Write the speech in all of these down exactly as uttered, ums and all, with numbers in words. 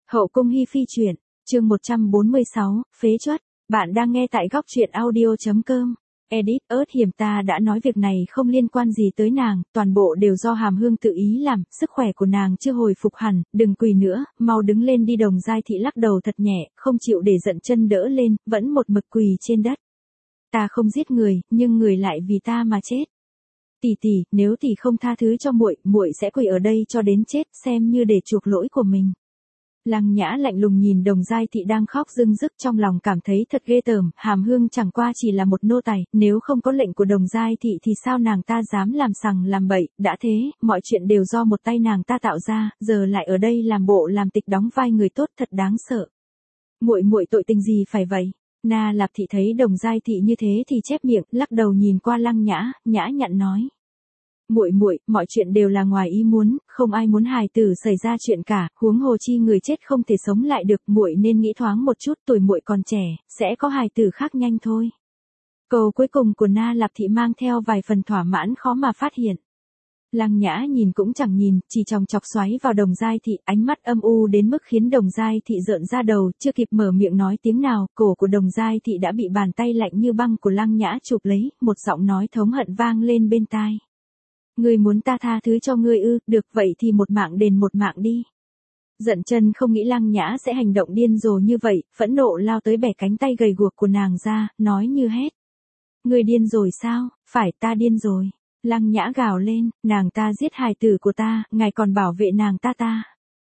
Hậu cung hi phi truyện, chương một trăm bốn mươi sáu, phế truất. Bạn đang nghe tại góc truyện audio.com. Edit, ớt hiểm ta đã nói việc này không liên quan gì tới nàng, toàn bộ đều do Hàm Hương tự ý làm, sức khỏe của nàng chưa hồi phục hẳn, đừng quỳ nữa, mau đứng lên đi. Đồng Giai Thị lắc đầu thật nhẹ, không chịu để Dận Chân đỡ lên, vẫn một mực quỳ trên đất. Ta không giết người, nhưng người lại vì ta mà chết. Tỷ tỷ, nếu tỷ không tha thứ cho muội, muội sẽ quỳ ở đây cho đến chết, xem như để chuộc lỗi của mình. Lăng Nhã lạnh lùng nhìn Đồng Giai Thị đang khóc rưng rức, trong lòng cảm thấy thật ghê tởm. Hàm Hương chẳng qua chỉ là một nô tài, nếu không có lệnh của Đồng Giai Thị thì sao nàng ta dám làm sằng làm bậy. Đã thế, mọi chuyện đều do một tay nàng ta tạo ra, giờ lại ở đây làm bộ làm tịch đóng vai người tốt, thật đáng sợ. Muội muội tội tình gì phải vậy? Na Lạp Thị thấy Đồng Giai Thị như thế thì chép miệng, lắc đầu nhìn qua Lăng Nhã, nhã nhặn nói: Muội muội, mọi chuyện đều là ngoài ý muốn, không ai muốn hài tử xảy ra chuyện cả, huống hồ chi người chết không thể sống lại được, muội nên nghĩ thoáng một chút, tuổi muội còn trẻ, sẽ có hài tử khác nhanh thôi. Câu cuối cùng của Na Lạp Thị mang theo vài phần thỏa mãn khó mà phát hiện. Lăng Nhã nhìn cũng chẳng nhìn, chỉ chòng chọc xoáy vào Đồng Giai Thị, ánh mắt âm u đến mức khiến Đồng Giai Thị rợn ra đầu, chưa kịp mở miệng nói tiếng nào, cổ của Đồng Giai Thị đã bị bàn tay lạnh như băng của Lăng Nhã chụp lấy, một giọng nói thống hận vang lên bên tai. Ngươi muốn ta tha thứ cho ngươi ư? Được vậy thì một mạng đền một mạng đi. Dận Chân không nghĩ Lăng Nhã sẽ hành động điên rồ như vậy, phẫn nộ lao tới bẻ cánh tay gầy guộc của nàng ra, nói như hét. Ngươi điên rồi sao? Phải, ta điên rồi. Lăng Nhã gào lên, nàng ta giết hài tử của ta, ngài còn bảo vệ nàng ta ta.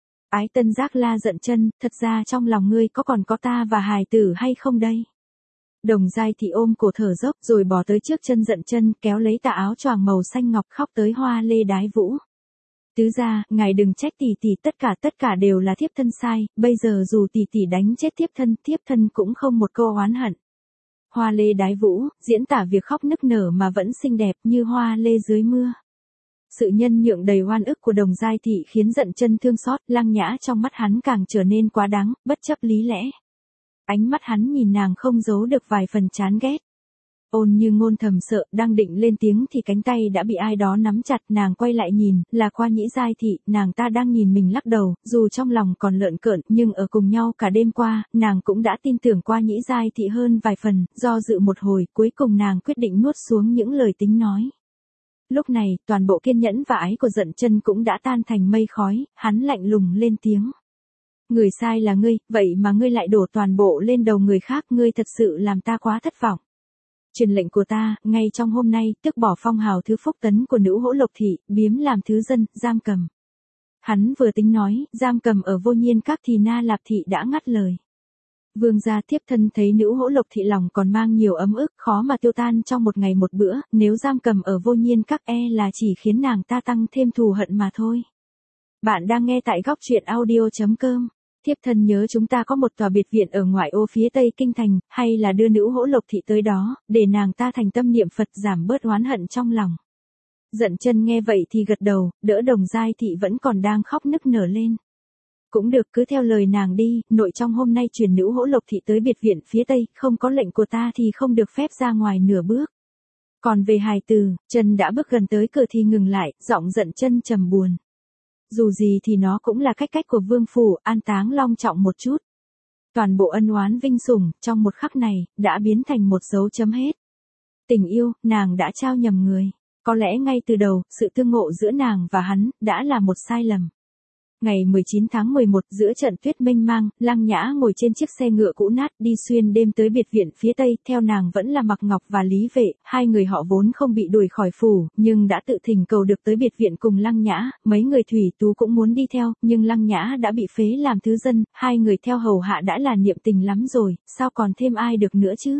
Ái Tân Giác la Dận Chân, thật ra trong lòng ngươi có còn có ta và hài tử hay không đây? Đồng Giai Thị ôm cổ thở dốc rồi bò tới trước chân Dận Chân, kéo lấy tà áo choàng màu xanh ngọc, khóc tới hoa lê đái vũ. Tứ gia, ngài đừng trách tỷ tỷ, tất cả tất cả đều là thiếp thân sai, bây giờ dù tỷ tỷ đánh chết thiếp thân, thiếp thân cũng không một câu oán hận. Hoa lê đái vũ, diễn tả việc khóc nức nở mà vẫn xinh đẹp như hoa lê dưới mưa. Sự nhân nhượng đầy oan ức của Đồng Giai Thị khiến Dận Chân thương xót, Lăng Nhã trong mắt hắn càng trở nên quá đáng, bất chấp lý lẽ. Ánh mắt hắn nhìn nàng không giấu được vài phần chán ghét. Ôn Như Ngôn thầm sợ, đang định lên tiếng thì cánh tay đã bị ai đó nắm chặt, nàng quay lại nhìn, là Qua Nhĩ Giai Thị, nàng ta đang nhìn mình lắc đầu, dù trong lòng còn lợn cợn, nhưng ở cùng nhau cả đêm qua, nàng cũng đã tin tưởng Qua Nhĩ Giai Thị hơn vài phần, do dự một hồi, cuối cùng nàng quyết định nuốt xuống những lời tính nói. Lúc này, toàn bộ kiên nhẫn và ái của Dận Chân cũng đã tan thành mây khói, hắn lạnh lùng lên tiếng. Người sai là ngươi, vậy mà ngươi lại đổ toàn bộ lên đầu người khác, ngươi thật sự làm ta quá thất vọng. Truyền lệnh của ta, ngay trong hôm nay, tước bỏ phong hào thứ phúc tấn của nữ hỗ Lộc Thị, biếm làm thứ dân, giam cầm. Hắn vừa tính nói, giam cầm ở Vô Nhiên Các thì Na Lạp Thị đã ngắt lời. Vương gia, thiếp thân thấy nữ hỗ Lộc Thị lòng còn mang nhiều ấm ức, khó mà tiêu tan trong một ngày một bữa, nếu giam cầm ở Vô Nhiên Các e là chỉ khiến nàng ta tăng thêm thù hận mà thôi. Bạn đang nghe tại góc truyện audio.com. Thiếp thân nhớ chúng ta có một tòa biệt viện ở ngoại ô phía tây kinh thành, hay là đưa nữ hỗ Lộc Thị tới đó, để nàng ta thành tâm niệm Phật, giảm bớt oán hận trong lòng. Dận Chân nghe vậy thì gật đầu, đỡ Đồng Giai Thị vẫn còn đang khóc nức nở lên. Cũng được, cứ theo lời nàng đi, nội trong hôm nay truyền nữ hỗ Lộc Thị tới biệt viện phía tây, không có lệnh của ta thì không được phép ra ngoài nửa bước. Còn về hài tử, Chân đã bước gần tới cửa thì ngừng lại, giọng Dận Chân trầm buồn. Dù gì thì nó cũng là cách cách của vương phủ, an táng long trọng một chút. Toàn bộ ân oán vinh sủng, trong một khắc này, đã biến thành một dấu chấm hết. Tình yêu, nàng đã trao nhầm người. Có lẽ ngay từ đầu, sự tương ngộ giữa nàng và hắn, đã là một sai lầm. Ngày mười chín tháng mười một, giữa trận tuyết mênh mang, Lăng Nhã ngồi trên chiếc xe ngựa cũ nát đi xuyên đêm tới biệt viện phía tây, theo nàng vẫn là Mặc Ngọc và Lý Vệ, hai người họ vốn không bị đuổi khỏi phủ, nhưng đã tự thỉnh cầu được tới biệt viện cùng Lăng Nhã, mấy người thủy tú cũng muốn đi theo, nhưng Lăng Nhã đã bị phế làm thứ dân, hai người theo hầu hạ đã là niệm tình lắm rồi, sao còn thêm ai được nữa chứ?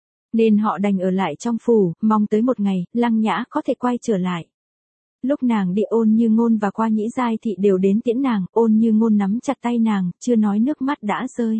Nên họ đành ở lại trong phủ, mong tới một ngày, Lăng Nhã có thể quay trở lại. Lúc nàng đi, Ôn Như Ngôn và Qua Nhĩ Giai Thị đều đến tiễn nàng, Ôn Như Ngôn nắm chặt tay nàng, chưa nói nước mắt đã rơi.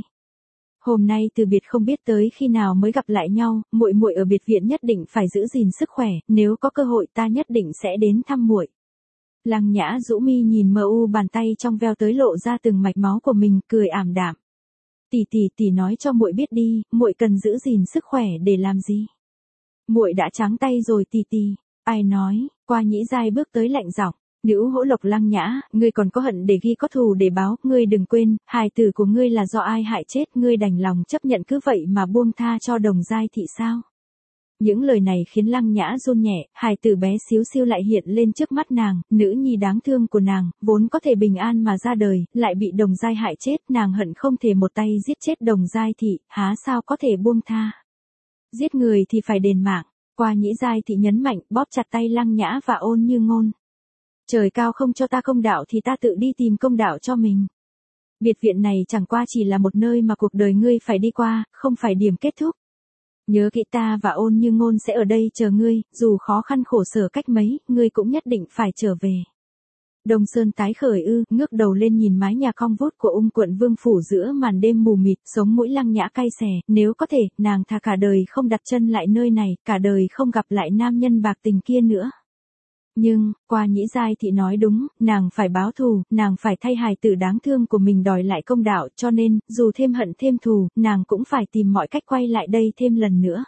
Hôm nay từ biệt không biết tới khi nào mới gặp lại nhau, muội muội ở biệt viện nhất định phải giữ gìn sức khỏe, nếu có cơ hội ta nhất định sẽ đến thăm muội. Lăng Nhã rũ mi nhìn mờ u bàn tay trong veo tới lộ ra từng mạch máu của mình, cười ảm đạm. Tỷ tỷ tỷ nói cho muội biết đi, muội cần giữ gìn sức khỏe để làm gì? Muội đã trắng tay rồi tỷ tỷ. Ai nói? Qua Nhĩ Giai bước tới lạnh giọng. Nữ hỗ lộc Lăng Nhã, ngươi còn có hận để ghi có thù để báo, ngươi đừng quên, hài tử của ngươi là do ai hại chết, ngươi đành lòng chấp nhận cứ vậy mà buông tha cho Đồng Giai Thị sao? Những lời này khiến Lăng Nhã run nhẹ, hài tử bé xíu xiu lại hiện lên trước mắt nàng, nữ nhi đáng thương của nàng, vốn có thể bình an mà ra đời, lại bị Đồng Giai hại chết, nàng hận không thể một tay giết chết Đồng Giai Thị, há sao có thể buông tha. Giết người thì phải đền mạng, Qua Nhĩ Giai Thị nhấn mạnh, bóp chặt tay Lăng Nhã và Ôn Như Ngôn. Trời cao không cho ta công đạo thì ta tự đi tìm công đạo cho mình. Biệt viện này chẳng qua chỉ là một nơi mà cuộc đời ngươi phải đi qua, không phải điểm kết thúc. Nhớ kỹ, ta và Ôn Như Ngôn sẽ ở đây chờ ngươi, dù khó khăn khổ sở cách mấy, ngươi cũng nhất định phải trở về. Đông Sơn tái khởi ư, ngước đầu lên nhìn mái nhà cong vút của Ung quận Vương phủ giữa màn đêm mù mịt, sống mũi Lăng Nhã cay xè, nếu có thể, nàng thà cả đời không đặt chân lại nơi này, cả đời không gặp lại nam nhân bạc tình kia nữa. Nhưng, Qua Nhĩ Giai Thị nói đúng, nàng phải báo thù, nàng phải thay hài tử đáng thương của mình đòi lại công đạo, cho nên, dù thêm hận thêm thù, nàng cũng phải tìm mọi cách quay lại đây thêm lần nữa.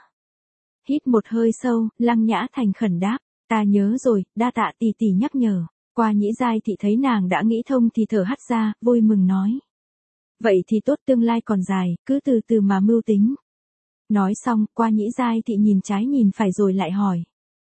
Hít một hơi sâu, Lăng Nhã thành khẩn đáp, ta nhớ rồi, đa tạ tỷ tỷ nhắc nhở. Qua Nhĩ Giai Thị thấy nàng đã nghĩ thông thì thở hắt ra, vui mừng nói. Vậy thì tốt, tương lai còn dài, cứ từ từ mà mưu tính. Nói xong, Qua Nhĩ Giai Thị nhìn trái nhìn phải rồi lại hỏi.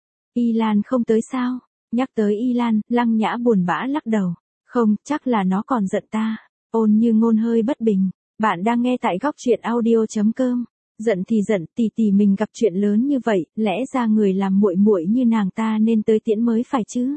Y Lan không tới sao? Nhắc tới Y Lan, Lăng Nhã buồn bã lắc đầu. Không, chắc là nó còn giận ta. Ôn Như Ngôn hơi bất bình. Bạn đang nghe tại góc truyện audio chấm com. Giận thì giận, tỷ tỷ mình gặp chuyện lớn như vậy, lẽ ra người làm muội muội như nàng ta nên tới tiễn mới phải chứ.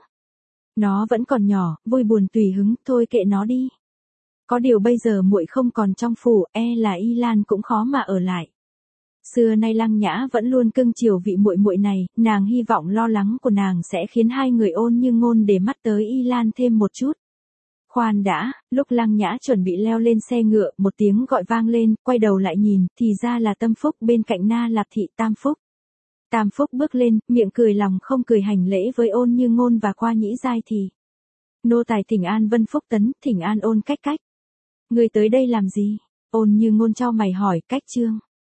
Nó vẫn còn nhỏ, vui buồn tùy hứng, thôi kệ nó đi. Có điều bây giờ muội không còn trong phủ, e là Y Lan cũng khó mà ở lại. Xưa nay Lăng Nhã vẫn luôn cưng chiều vị muội muội này, nàng hy vọng lo lắng của nàng sẽ khiến hai người Ôn Như Ngôn để mắt tới Y Lan thêm một chút. Khoan đã, lúc Lăng Nhã chuẩn bị leo lên xe ngựa, một tiếng gọi vang lên, quay đầu lại nhìn, thì ra là Tâm Phúc bên cạnh Na Lạp Thị Tam Phúc. Tam Phúc bước lên, miệng cười lòng không cười hành lễ với Ôn Như Ngôn và Qua Nhĩ Giai Thị. Nô tài thỉnh an Vân Phúc Tấn, thỉnh an Ôn Cách Cách. Người tới đây làm gì? Ôn Như Ngôn chau mày hỏi, Cách Trương.